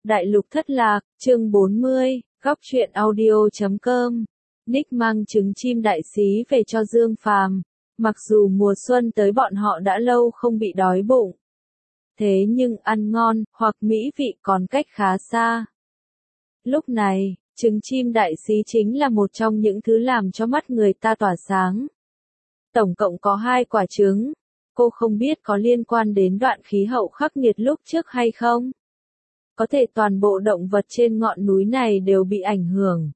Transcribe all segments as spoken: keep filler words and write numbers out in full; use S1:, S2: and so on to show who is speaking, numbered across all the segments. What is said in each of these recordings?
S1: Đại lục thất lạc, chương bốn mươi, góc truyện audio chấm com. Nick mang trứng chim đại xí về cho Dương Phàm. Mặc dù mùa xuân tới bọn họ đã lâu không bị đói bụng. Thế nhưng ăn ngon, hoặc mỹ vị còn cách khá xa. Lúc này, trứng chim đại xí chính là một trong những thứ làm cho mắt người ta tỏa sáng. Tổng cộng có hai quả trứng. Cô không biết có liên quan đến đoạn khí hậu khắc nghiệt lúc trước hay không? Có thể toàn bộ động vật trên ngọn núi này đều bị ảnh hưởng.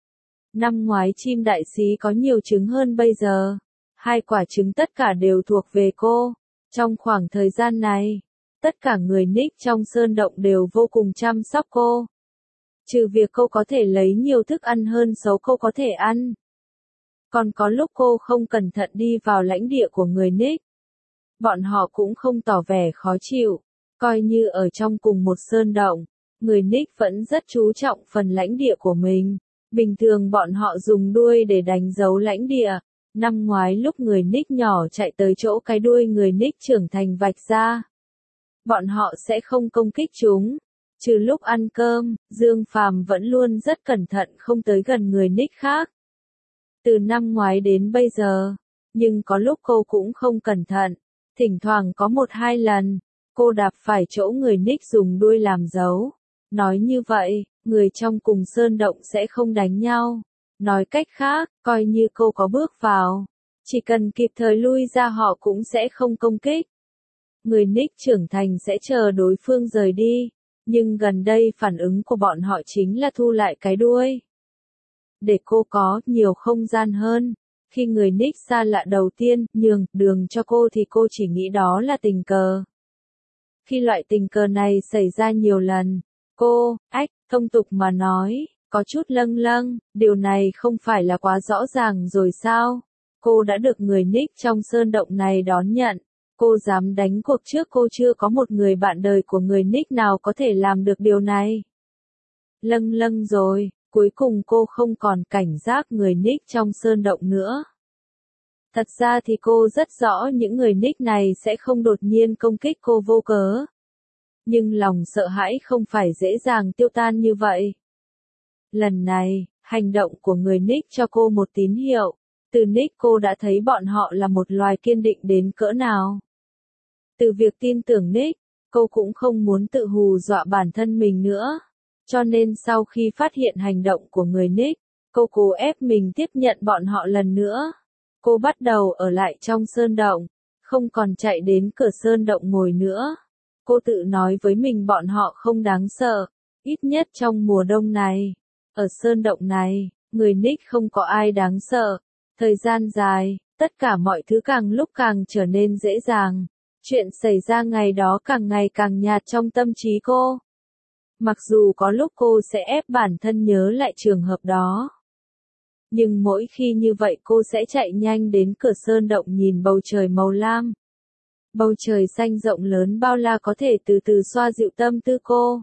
S1: Năm ngoái chim đại xí có nhiều trứng hơn bây giờ. Hai quả trứng tất cả đều thuộc về cô. Trong khoảng thời gian này, tất cả người Nick trong sơn động đều vô cùng chăm sóc cô. Trừ việc cô có thể lấy nhiều thức ăn hơn số cô có thể ăn. Còn có lúc cô không cẩn thận đi vào lãnh địa của người Nick. Bọn họ cũng không tỏ vẻ khó chịu. Coi như ở trong cùng một sơn động, người Nick vẫn rất chú trọng phần lãnh địa của mình. Bình thường bọn họ dùng đuôi để đánh dấu lãnh địa. Năm ngoái lúc người Nick nhỏ chạy tới chỗ cái đuôi người Nick trưởng thành vạch ra, bọn họ sẽ không công kích chúng. Trừ lúc ăn cơm, Dương Phàm vẫn luôn rất cẩn thận không tới gần người Nick khác. Từ năm ngoái đến bây giờ, nhưng có lúc cô cũng không cẩn thận. Thỉnh thoảng có một hai lần, cô đạp phải chỗ người Nick dùng đuôi làm dấu. Nói như vậy, người trong cùng sơn động sẽ không đánh nhau. Nói cách khác, coi như cô có bước vào, chỉ cần kịp thời lui ra họ cũng sẽ không công kích. Người Nick trưởng thành sẽ chờ đối phương rời đi, nhưng gần đây phản ứng của bọn họ chính là thu lại cái đuôi. Để cô có nhiều không gian hơn. Khi người Nick xa lạ đầu tiên nhường đường cho cô thì cô chỉ nghĩ đó là tình cờ. Khi loại tình cờ này xảy ra nhiều lần, cô, ách, thông tục mà nói, có chút lâng lâng, điều này không phải là quá rõ ràng rồi sao? Cô đã được người Nick trong sơn động này đón nhận. Cô dám đánh cuộc trước cô chưa có một người bạn đời của người Nick nào có thể làm được điều này. Lâng lâng rồi. Cuối cùng cô không còn cảnh giác người Nick trong sơn động nữa. Thật ra thì cô rất rõ những người Nick này sẽ không đột nhiên công kích cô vô cớ. Nhưng lòng sợ hãi không phải dễ dàng tiêu tan như vậy. Lần này, hành động của người Nick cho cô một tín hiệu. Từ Nick cô đã thấy bọn họ là một loài kiên định đến cỡ nào. Từ việc tin tưởng Nick, cô cũng không muốn tự hù dọa bản thân mình nữa. Cho nên sau khi phát hiện hành động của người Nick, cô cố ép mình tiếp nhận bọn họ lần nữa. Cô bắt đầu ở lại trong sơn động, không còn chạy đến cửa sơn động ngồi nữa. Cô tự nói với mình bọn họ không đáng sợ, ít nhất trong mùa đông này. Ở sơn động này, người Nick không có ai đáng sợ. Thời gian dài, tất cả mọi thứ càng lúc càng trở nên dễ dàng. Chuyện xảy ra ngày đó càng ngày càng nhạt trong tâm trí cô. Mặc dù có lúc cô sẽ ép bản thân nhớ lại trường hợp đó. Nhưng mỗi khi như vậy cô sẽ chạy nhanh đến cửa sơn động nhìn bầu trời màu lam. Bầu trời xanh rộng lớn bao la có thể từ từ xoa dịu tâm tư cô.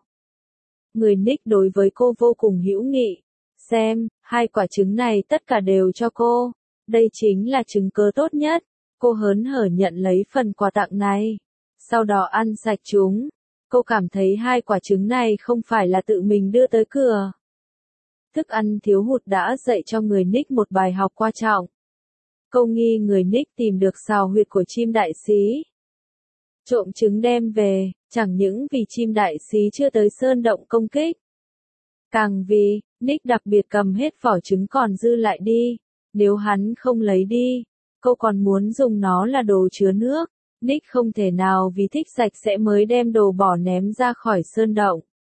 S1: Người Nick đối với cô vô cùng hữu nghị. Xem, hai quả trứng này tất cả đều cho cô. Đây chính là chứng cớ tốt nhất. Cô hớn hở nhận lấy phần quà tặng này. Sau đó ăn sạch chúng. Cô cảm thấy hai quả trứng này không phải là tự mình đưa tới cửa. Thức ăn thiếu hụt đã dạy cho người Nick một bài học quan trọng. Cô nghi người Nick tìm được sào huyệt của chim đại xí. Trộm trứng đem về, chẳng những vì chim đại xí chưa tới sơn động công kích. Càng vì, Nick đặc biệt cầm hết vỏ trứng còn dư lại đi. Nếu hắn không lấy đi, cô còn muốn dùng nó là đồ chứa nước. Nick không thể nào vì thích sạch sẽ mới đem đồ bỏ ném ra khỏi sơn động.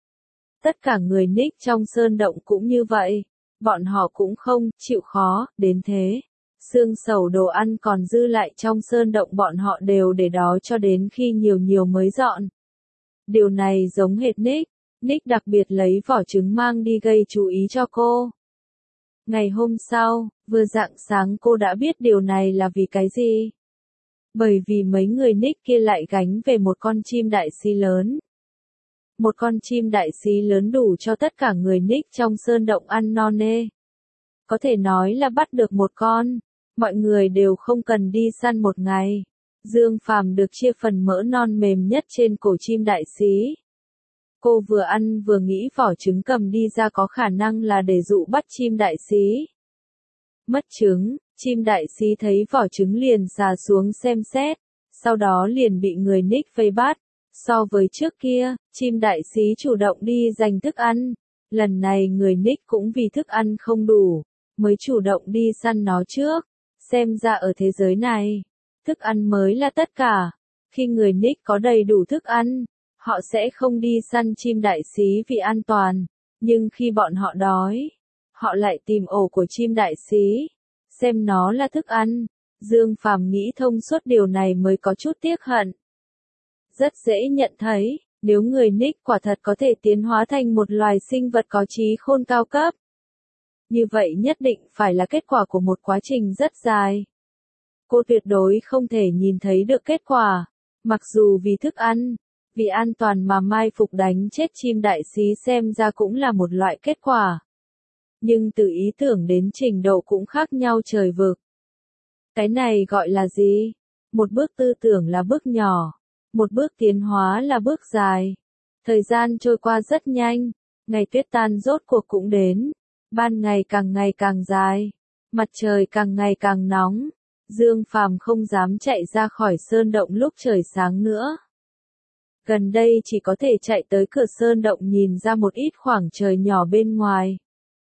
S1: Tất cả người Nick trong sơn động cũng như vậy. Bọn họ cũng không chịu khó đến thế. Xương sầu đồ ăn còn dư lại trong sơn động bọn họ đều để đó cho đến khi nhiều nhiều mới dọn. Điều này giống hệt Nick. Nick đặc biệt lấy vỏ trứng mang đi gây chú ý cho cô. Ngày hôm sau, vừa rạng sáng cô đã biết điều này là vì cái gì. Bởi vì mấy người Nick kia lại gánh về một con chim đại xí lớn. Một con chim đại xí lớn đủ cho tất cả người Nick trong sơn động ăn no nê. Có thể nói là bắt được một con. Mọi người đều không cần đi săn một ngày. Dương Phàm được chia phần mỡ non mềm nhất trên cổ chim đại xí. Cô vừa ăn vừa nghĩ vỏ trứng cầm đi ra có khả năng là để dụ bắt chim đại xí. Mất trứng, chim đại xí thấy vỏ trứng liền xà xuống xem xét, sau đó liền bị người Nick vây bắt. So với trước kia, chim đại xí chủ động đi giành thức ăn, lần này người Nick cũng vì thức ăn không đủ, mới chủ động đi săn nó trước. Xem ra ở thế giới này, thức ăn mới là tất cả. Khi người Nick có đầy đủ thức ăn, họ sẽ không đi săn chim đại xí vì an toàn, nhưng khi bọn họ đói, họ lại tìm ổ của chim đại xí, xem nó là thức ăn. Dương Phàm nghĩ thông suốt điều này mới có chút tiếc hận. Rất dễ nhận thấy, nếu người Nick quả thật có thể tiến hóa thành một loài sinh vật có trí khôn cao cấp, như vậy nhất định phải là kết quả của một quá trình rất dài. Cô tuyệt đối không thể nhìn thấy được kết quả, mặc dù vì thức ăn, vì an toàn mà mai phục đánh chết chim đại xí xem ra cũng là một loại kết quả. Nhưng từ ý tưởng đến trình độ cũng khác nhau trời vực. Cái này gọi là gì? Một bước tư tưởng là bước nhỏ, một bước tiến hóa là bước dài. Thời gian trôi qua rất nhanh, ngày tuyết tan rốt cuộc cũng đến, ban ngày càng ngày càng dài, mặt trời càng ngày càng nóng, Dương Phàm không dám chạy ra khỏi sơn động lúc trời sáng nữa. Gần đây chỉ có thể chạy tới cửa sơn động nhìn ra một ít khoảng trời nhỏ bên ngoài.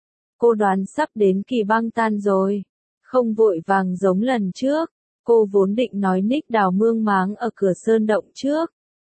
S1: Cô đoán sắp đến kỳ băng tan rồi, không vội vàng giống lần trước, cô vốn định nói Nick đào mương máng ở cửa sơn động trước.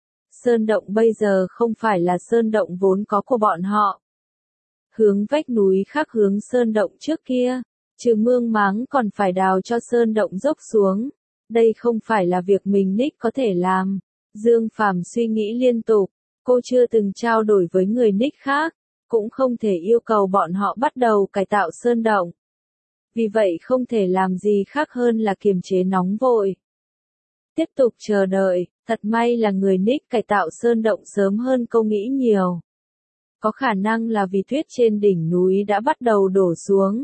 S1: Sơn động bây giờ không phải là sơn động vốn có của bọn họ. Hướng vách núi khác hướng sơn động trước kia, trừ mương máng còn phải đào cho sơn động dốc xuống. Đây không phải là việc mình Nick có thể làm. Dương Phàm suy nghĩ liên tục, cô chưa từng trao đổi với người Nick khác, cũng không thể yêu cầu bọn họ bắt đầu cải tạo sơn động. Vì vậy không thể làm gì khác hơn là kiềm chế nóng vội. Tiếp tục chờ đợi, thật may là người Nick cải tạo sơn động sớm hơn cô nghĩ nhiều. Có khả năng là vì tuyết trên đỉnh núi đã bắt đầu đổ xuống.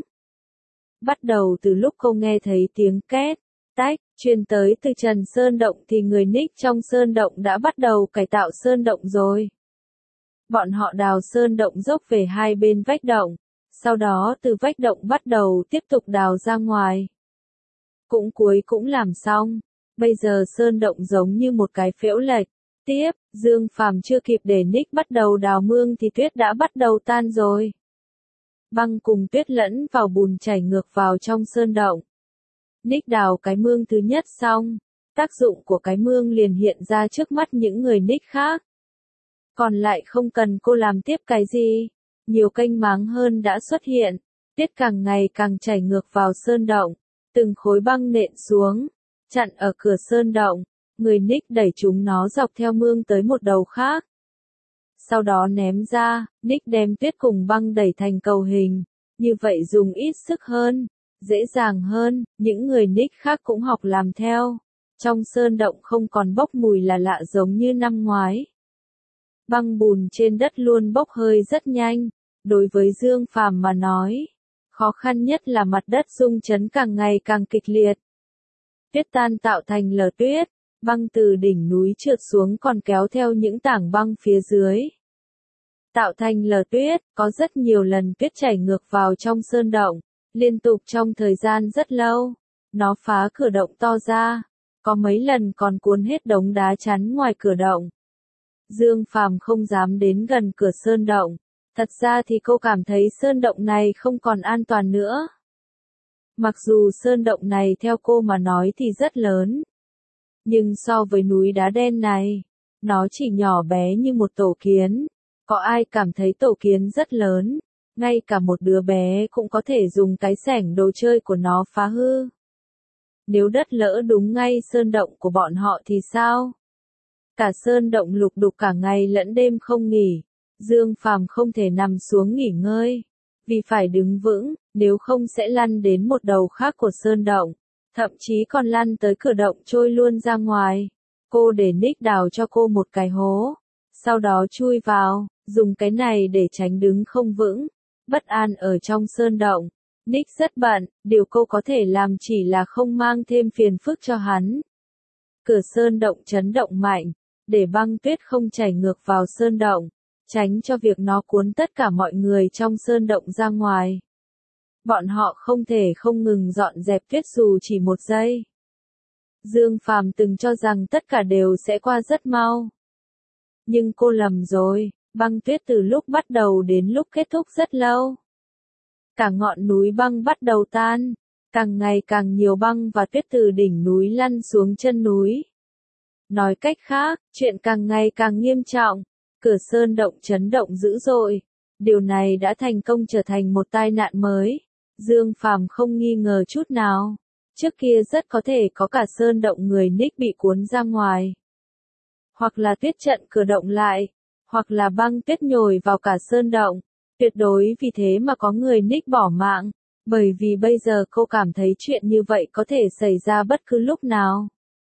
S1: Bắt đầu từ lúc cô nghe thấy tiếng két, tách, truyền tới từ trần sơn động thì người Nick trong sơn động đã bắt đầu cải tạo sơn động rồi. Bọn họ đào sơn động dốc về hai bên vách động, sau đó từ vách động bắt đầu tiếp tục đào ra ngoài. Cũng cuối cũng làm xong, bây giờ sơn động giống như một cái phễu lệch. Tiếp, Dương Phàm chưa kịp để Nick bắt đầu đào mương thì tuyết đã bắt đầu tan rồi. Băng cùng tuyết lẫn vào bùn chảy ngược vào trong sơn động. Nick đào cái mương thứ nhất xong, tác dụng của cái mương liền hiện ra trước mắt những người Nick khác. Còn lại không cần cô làm tiếp cái gì, nhiều kênh máng hơn đã xuất hiện, tuyết càng ngày càng chảy ngược vào sơn động, từng khối băng nện xuống, chặn ở cửa sơn động, người Nick đẩy chúng nó dọc theo mương tới một đầu khác. Sau đó ném ra, Nick đem tuyết cùng băng đẩy thành cầu hình, như vậy dùng ít sức hơn, dễ dàng hơn, những người Nick khác cũng học làm theo. Trong sơn động không còn bốc mùi là lạ giống như năm ngoái. Băng bùn trên đất luôn bốc hơi rất nhanh, đối với Dương Phàm mà nói, khó khăn nhất là mặt đất rung chấn càng ngày càng kịch liệt. Tuyết tan tạo thành lở tuyết, băng từ đỉnh núi trượt xuống còn kéo theo những tảng băng phía dưới. Tạo thành lở tuyết, có rất nhiều lần tuyết chảy ngược vào trong sơn động, liên tục trong thời gian rất lâu. Nó phá cửa động to ra, có mấy lần còn cuốn hết đống đá chắn ngoài cửa động. Dương Phàm không dám đến gần cửa sơn động, thật ra thì cô cảm thấy sơn động này không còn an toàn nữa. Mặc dù sơn động này theo cô mà nói thì rất lớn, nhưng so với núi đá đen này, nó chỉ nhỏ bé như một tổ kiến. Có ai cảm thấy tổ kiến rất lớn, ngay cả một đứa bé cũng có thể dùng cái xẻng đồ chơi của nó phá hư. Nếu đất lỡ đúng ngay sơn động của bọn họ thì sao? Cả sơn động lục đục cả ngày lẫn đêm không nghỉ, Dương Phàm không thể nằm xuống nghỉ ngơi, vì phải đứng vững, nếu không sẽ lăn đến một đầu khác của sơn động, thậm chí còn lăn tới cửa động trôi luôn ra ngoài. Cô để Nick đào cho cô một cái hố, sau đó chui vào, dùng cái này để tránh đứng không vững, bất an ở trong sơn động. Nick rất bận, điều cô có thể làm chỉ là không mang thêm phiền phức cho hắn. Cửa sơn động chấn động mạnh, để băng tuyết không chảy ngược vào sơn động. tránh cho việc nó cuốn tất cả mọi người trong sơn động ra ngoài. Bọn họ không thể không ngừng dọn dẹp tuyết dù chỉ một giây. Dương Phàm từng cho rằng tất cả đều sẽ qua rất mau. Nhưng cô lầm rồi, băng tuyết từ lúc bắt đầu đến lúc kết thúc rất lâu. Cả ngọn núi băng bắt đầu tan, càng ngày càng nhiều băng và tuyết từ đỉnh núi lăn xuống chân núi. Nói cách khác, chuyện càng ngày càng nghiêm trọng, cửa sơn động chấn động dữ dội. Điều này đã thành công trở thành một tai nạn mới. Dương Phàm không nghi ngờ chút nào. Trước kia rất có thể có cả sơn động người Nick bị cuốn ra ngoài. Hoặc là tuyết trận cửa động lại, hoặc là băng tuyết nhồi vào cả sơn động. Tuyệt đối vì thế mà có người Nick bỏ mạng, bởi vì bây giờ cô cảm thấy chuyện như vậy có thể xảy ra bất cứ lúc nào.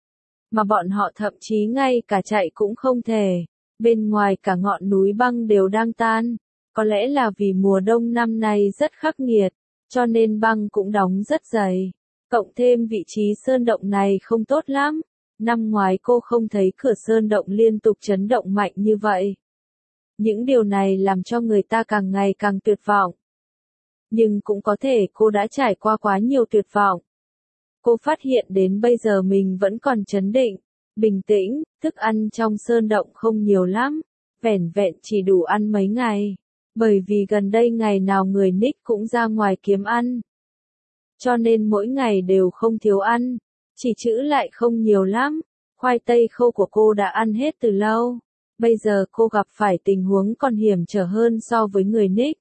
S1: Mà bọn họ thậm chí ngay cả chạy cũng không thể. Bên ngoài cả ngọn núi băng đều đang tan. Có lẽ là vì mùa đông năm nay rất khắc nghiệt, cho nên băng cũng đóng rất dày. Cộng thêm vị trí sơn động này không tốt lắm. Năm ngoái cô không thấy cửa sơn động liên tục chấn động mạnh như vậy. Những điều này làm cho người ta càng ngày càng tuyệt vọng. Nhưng cũng có thể cô đã trải qua quá nhiều tuyệt vọng. Cô phát hiện đến bây giờ mình vẫn còn trấn định, bình tĩnh, thức ăn trong sơn động không nhiều lắm, vẻn vẹn chỉ đủ ăn mấy ngày. Bởi vì gần đây ngày nào người Nick cũng ra ngoài kiếm ăn. Cho nên mỗi ngày đều không thiếu ăn, chỉ trữ lại không nhiều lắm. Khoai tây khô của cô đã ăn hết từ lâu. Bây giờ cô gặp phải tình huống còn hiểm trở hơn so với người Nick.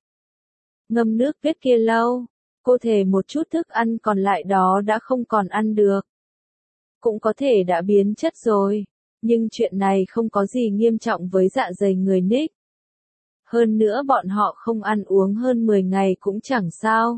S1: Ngâm nước tuyết kia lâu, cô thề một chút thức ăn còn lại đó đã không còn ăn được. Cũng có thể đã biến chất rồi, nhưng chuyện này không có gì nghiêm trọng với dạ dày người Nick. Hơn nữa bọn họ không ăn uống hơn mười ngày cũng chẳng sao.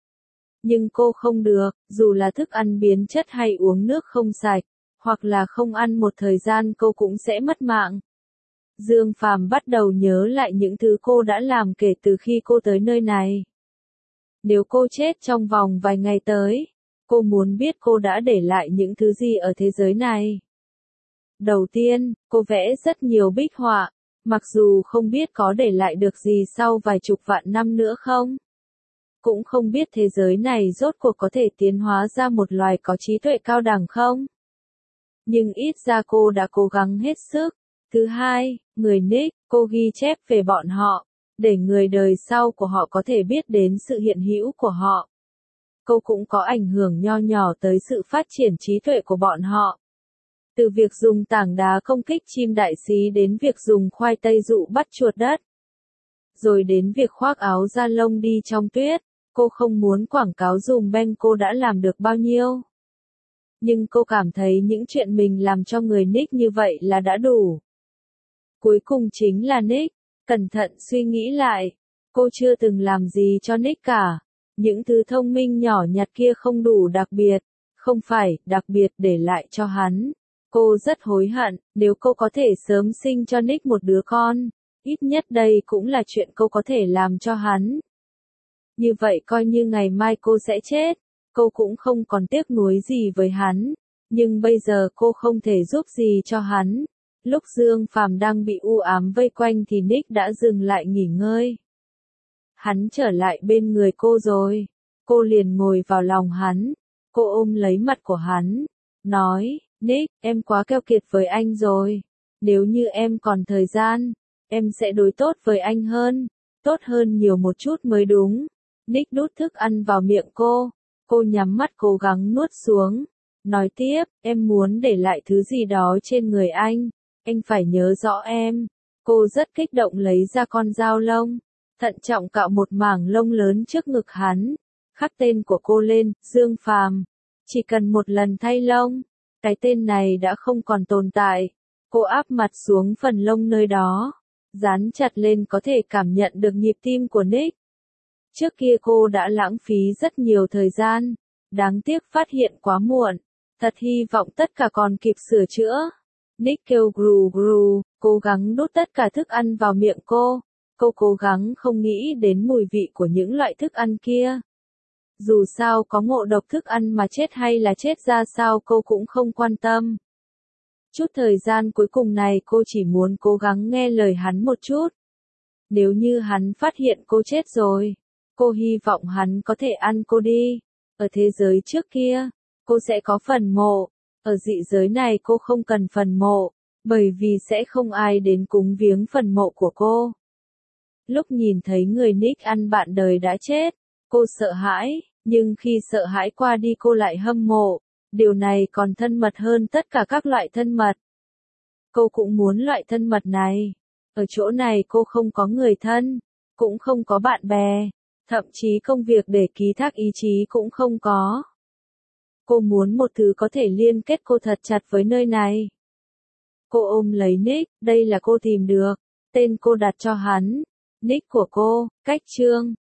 S1: Nhưng cô không được, dù là thức ăn biến chất hay uống nước không sạch, hoặc là không ăn một thời gian cô cũng sẽ mất mạng. Dương Phàm bắt đầu nhớ lại những thứ cô đã làm kể từ khi cô tới nơi này. Nếu cô chết trong vòng vài ngày tới, cô muốn biết cô đã để lại những thứ gì ở thế giới này. Đầu tiên, cô vẽ rất nhiều bích họa, mặc dù không biết có để lại được gì sau vài chục vạn năm nữa không. Cũng không biết thế giới này rốt cuộc có thể tiến hóa ra một loài có trí tuệ cao đẳng không. Nhưng ít ra cô đã cố gắng hết sức. Thứ hai, người Nick, cô ghi chép về bọn họ, để người đời sau của họ có thể biết đến sự hiện hữu của họ. Cô cũng có ảnh hưởng nho nhỏ tới sự phát triển trí tuệ của bọn họ. Từ việc dùng tảng đá công kích chim đại xí đến việc dùng khoai tây dụ bắt chuột đất. Rồi đến việc khoác áo da lông đi trong tuyết, cô không muốn quảng cáo dùm Ben cô đã làm được bao nhiêu. Nhưng cô cảm thấy những chuyện mình làm cho người Nick như vậy là đã đủ. Cuối cùng chính là Nick, cẩn thận suy nghĩ lại, cô chưa từng làm gì cho Nick cả. Những thứ thông minh nhỏ nhặt kia không đủ đặc biệt, không phải đặc biệt để lại cho hắn. Cô rất hối hận, nếu cô có thể sớm sinh cho Nick một đứa con, ít nhất đây cũng là chuyện cô có thể làm cho hắn. Như vậy coi như ngày mai cô sẽ chết, cô cũng không còn tiếc nuối gì với hắn, nhưng bây giờ cô không thể giúp gì cho hắn. Lúc Dương Phàm đang bị u ám vây quanh thì Nick đã dừng lại nghỉ ngơi. Hắn trở lại bên người cô rồi, cô liền ngồi vào lòng hắn, cô ôm lấy mặt của hắn, nói, Nick, em quá keo kiệt với anh rồi, nếu như em còn thời gian, em sẽ đối tốt với anh hơn, tốt hơn nhiều một chút mới đúng. Nick đút thức ăn vào miệng cô, cô nhắm mắt cố gắng nuốt xuống, nói tiếp, em muốn để lại thứ gì đó trên người anh, anh phải nhớ rõ em. Cô rất kích động lấy ra con dao lông, thận trọng cạo một mảng lông lớn trước ngực hắn, khắc tên của cô lên, Dương Phàm. Chỉ cần một lần thay lông, cái tên này đã không còn tồn tại. Cô áp mặt xuống phần lông nơi đó, dán chặt lên có thể cảm nhận được nhịp tim của Nick. Trước kia cô đã lãng phí rất nhiều thời gian, đáng tiếc phát hiện quá muộn, thật hy vọng tất cả còn kịp sửa chữa. Nick kêu gru gru, cố gắng đút tất cả thức ăn vào miệng cô, cô cố gắng không nghĩ đến mùi vị của những loại thức ăn kia. Dù sao có ngộ độc thức ăn mà chết hay là chết ra sao cô cũng không quan tâm. Chút thời gian cuối cùng này cô chỉ muốn cố gắng nghe lời hắn một chút. Nếu như hắn phát hiện cô chết rồi, cô hy vọng hắn có thể ăn cô đi. Ở thế giới trước kia, cô sẽ có phần mộ. Ở dị giới này cô không cần phần mộ, bởi vì sẽ không ai đến cúng viếng phần mộ của cô. Lúc nhìn thấy người Nick ăn bạn đời đã chết, cô sợ hãi, nhưng khi sợ hãi qua đi cô lại hâm mộ. Điều này còn thân mật hơn tất cả các loại thân mật. Cô cũng muốn loại thân mật này. Ở chỗ này cô không có người thân, cũng không có bạn bè, thậm chí công việc để ký thác ý chí cũng không có. Cô muốn một thứ có thể liên kết cô thật chặt với nơi này. Cô ôm lấy Nick, đây là cô tìm được, tên cô đặt cho hắn, Nick của cô, cách chương.